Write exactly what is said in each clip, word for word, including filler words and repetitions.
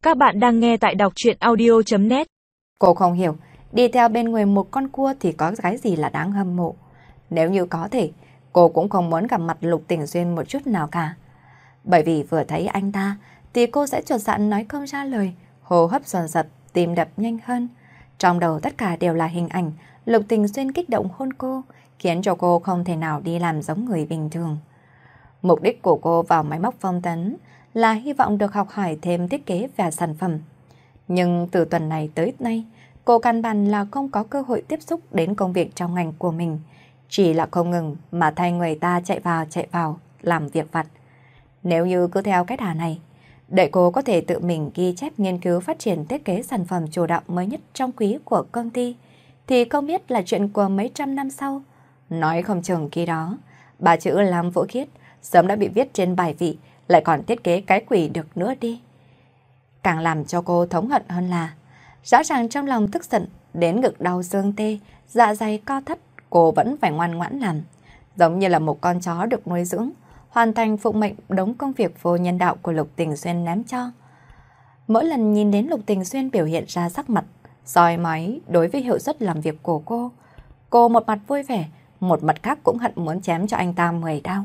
Các bạn đang nghe tại đọc truyện audio chấm net. Cô không hiểu, đi theo bên người một con cua thì có cái gì là đáng hâm mộ. Nếu như có thể, cô cũng không muốn gặp mặt Lục Tình Xuyên một chút nào cả. Bởi vì vừa thấy anh ta, thì cô sẽ chột dạ nói không ra lời, hô hấp dồn dập, tim đập nhanh hơn. Trong đầu tất cả đều là hình ảnh Lục Tình Xuyên kích động hôn cô, khiến cho cô không thể nào đi làm giống người bình thường. Mục đích của cô vào máy móc phong tấn là hy vọng được học hỏi thêm thiết kế và sản phẩm. Nhưng từ tuần này tới nay, cô căn bản là không có cơ hội tiếp xúc đến công việc trong ngành của mình. Chỉ là không ngừng mà thay người ta chạy vào chạy vào làm việc vặt. Nếu như cứ theo cái đà này, để cô có thể tự mình ghi chép nghiên cứu phát triển thiết kế sản phẩm chủ đạo mới nhất trong quý của công ty, thì không biết là chuyện của mấy trăm năm sau. Nói không chừng khi đó, ba chữ Lam Vũ Khiết sớm đã bị viết trên bài vị, lại còn thiết kế cái quỷ được nữa đi. Càng làm cho cô thống hận hơn là, rõ ràng trong lòng tức giận, đến ngực đau xương tê, dạ dày co thắt, cô vẫn phải ngoan ngoãn làm. Giống như là một con chó được nuôi dưỡng, hoàn thành phụng mệnh đống công việc vô nhân đạo của Lục Tình Xuyên ném cho. Mỗi lần nhìn đến Lục Tình Xuyên biểu hiện ra sắc mặt, soi mói đối với hiệu suất làm việc của cô, cô một mặt vui vẻ, một mặt khác cũng hận muốn chém cho anh ta mười đao.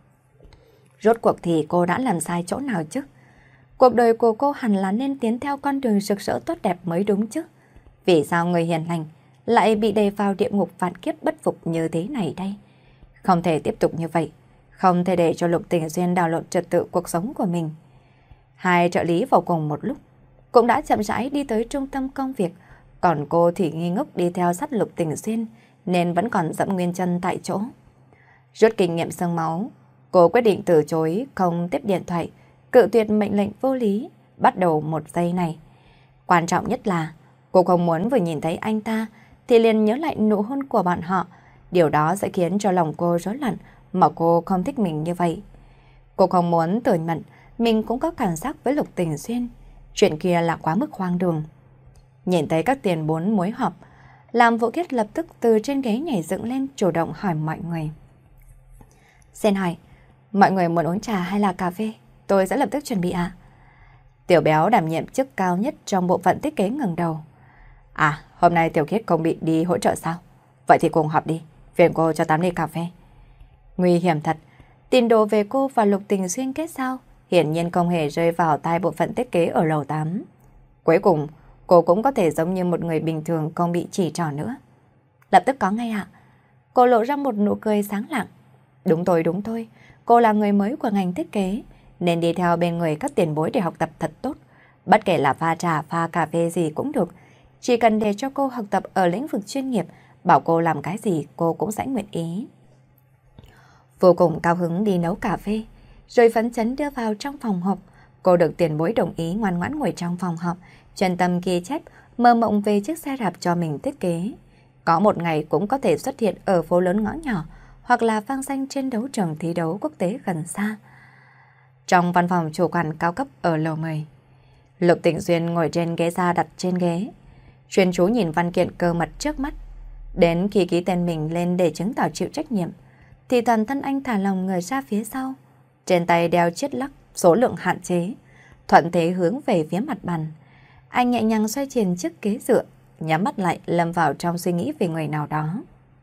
Rốt cuộc thì cô đã làm sai chỗ nào chứ? Cuộc đời của cô hẳn là nên tiến theo con đường rực rỡ tốt đẹp mới đúng chứ. Vì sao người hiền lành lại bị đẩy vào địa ngục vạn kiếp bất phục như thế này đây? Không thể tiếp tục như vậy. Không thể để cho Lục Tình Xuyên đảo lộn trật tự cuộc sống của mình. Hai trợ lý vào cùng một lúc cũng đã chậm rãi đi tới trung tâm công việc. Còn cô thì nghi ngốc đi theo sát Lục Tình Xuyên nên vẫn còn dẫm nguyên chân tại chỗ. Rút kinh nghiệm xương máu, cô quyết định từ chối không tiếp điện thoại, cự tuyệt mệnh lệnh vô lý, bắt đầu một giây này. Quan trọng nhất là cô không muốn vừa nhìn thấy anh ta thì liền nhớ lại nụ hôn của bọn họ. Điều đó sẽ khiến cho lòng cô rối loạn mà cô không thích mình như vậy. Cô không muốn thừa nhận mình cũng có cảm giác với Lục Tình Xuyên. Chuyện kia là quá mức hoang đường. Nhìn thấy các tiền bốn mối họp, Lam Vũ Khiết lập tức từ trên ghế nhảy dựng lên chủ động hỏi mọi người. Xin hỏi, mọi người muốn uống trà hay là cà phê? Tôi sẽ lập tức chuẩn bị ạ. Tiểu Béo đảm nhiệm chức cao nhất trong bộ phận thiết kế ngẩng đầu. À, hôm nay Tiểu Khiết không bị đi hỗ trợ sao? Vậy thì cùng họp đi, phiền cô cho tám ly cà phê. Nguy hiểm thật, tin đồ về cô và Lục Tình Xuyên kết giao hiển nhiên không hề rơi vào tai bộ phận thiết kế ở lầu tám. Cuối cùng, cô cũng có thể giống như một người bình thường không bị chỉ trỏ nữa. Lập tức có ngay ạ. Cô lộ ra một nụ cười sáng lạng. Đúng thôi, đúng thôi, cô là người mới của ngành thiết kế, nên đi theo bên người các tiền bối để học tập thật tốt. Bất kể là pha trà, pha cà phê gì cũng được. Chỉ cần để cho cô học tập ở lĩnh vực chuyên nghiệp, bảo cô làm cái gì cô cũng sẽ nguyện ý. Vô cùng cao hứng đi nấu cà phê, rồi phấn chấn đưa vào trong phòng họp. Cô được tiền bối đồng ý ngoan ngoãn ngồi trong phòng họp, chuyên tâm ghi chép, mơ mộng về chiếc xe đạp cho mình thiết kế. Có một ngày cũng có thể xuất hiện ở phố lớn ngõ nhỏ, hoặc là vang danh trên đấu trường thi đấu quốc tế gần xa. Trong văn phòng chủ quản cao cấp ở lầu mười, Lục Tình Xuyên ngồi trên ghế da đặt trên ghế, chuyên chú nhìn văn kiện cơ mật trước mắt. Đến khi ký tên mình lên để chứng tỏ chịu trách nhiệm, thì toàn thân anh thả lòng người ra phía sau. Trên tay đeo chiếc lắc số lượng hạn chế, thuận thế hướng về phía mặt bàn. Anh nhẹ nhàng xoay chuyển chiếc ghế dựa, nhắm mắt lại lâm vào trong suy nghĩ về người nào đó.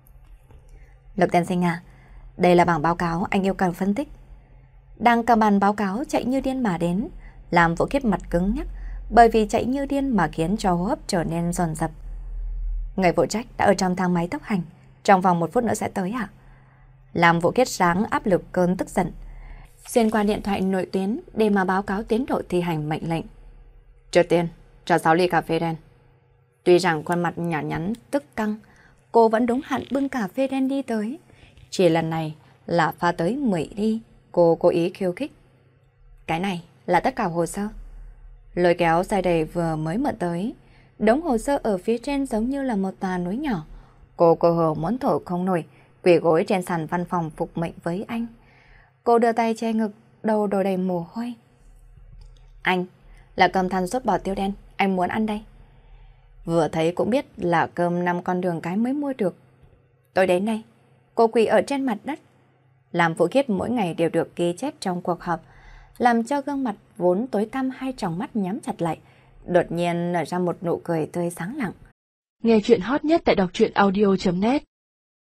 Lục tiên sinh à, đây là bảng báo cáo anh yêu cầu phân tích. Đang cầm bàn báo cáo chạy như điên mà đến, làm Vũ Khiết mặt cứng nhắc, bởi vì chạy như điên mà khiến cho hô hấp trở nên dồn dập. Người phụ trách đã ở trong thang máy tốc hành, trong vòng một phút nữa sẽ tới ạ. Làm Vũ Khiết sáng áp lực cơn tức giận, xuyên qua điện thoại nội tuyến để mà báo cáo tiến độ thi hành mệnh lệnh. Trước tiên, cho sáu ly cà phê đen. Tuy rằng khuôn mặt nhỏ nhắn tức căng, cô vẫn đúng hạn bưng cà phê đen đi tới. Chỉ lần này là pha tới mười ly, cô cố ý khiêu khích. Cái này là tất cả hồ sơ. Lôi kéo xe đầy vừa mới mượn tới, đống hồ sơ ở phía trên giống như là một tòa núi nhỏ. Cô cơ hồ muốn thở không nổi, quỳ gối trên sàn văn phòng phục mệnh với anh. Cô đưa tay che ngực, đầu đổ đầy mồ hôi. Anh, là cơm than sốt bò tiêu đen, anh muốn ăn đây. Vừa thấy cũng biết là cơm năm con đường cái mới mua được. Tôi đến đây. Cô quỳ ở trên mặt đất. Làm Vũ Khiết mỗi ngày đều được ghi chép trong cuộc họp. làm cho gương mặt vốn tối tăm hai tròng mắt nhắm chặt lại, đột nhiên nở ra một nụ cười tươi sáng lặng. Nghe chuyện hot nhất tại đọc truyện audio chấm net